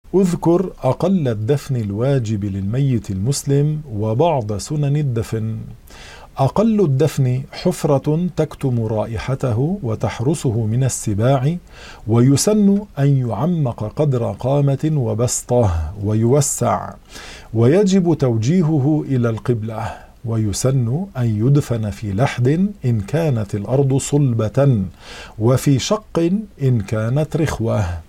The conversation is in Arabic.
اذكر أقل الدفن الواجب للميت المسلم وبعض سنن الدفن. أقل الدفن حفرة تكتم رائحته وتحرسه من السباع، ويسن أن يعمق قدر قامة وبسطة ويوسع، ويجب توجيهه إلى القبلة، ويسن أن يدفن في لحد إن كانت الأرض صلبة، وفي شق إن كانت رخوة.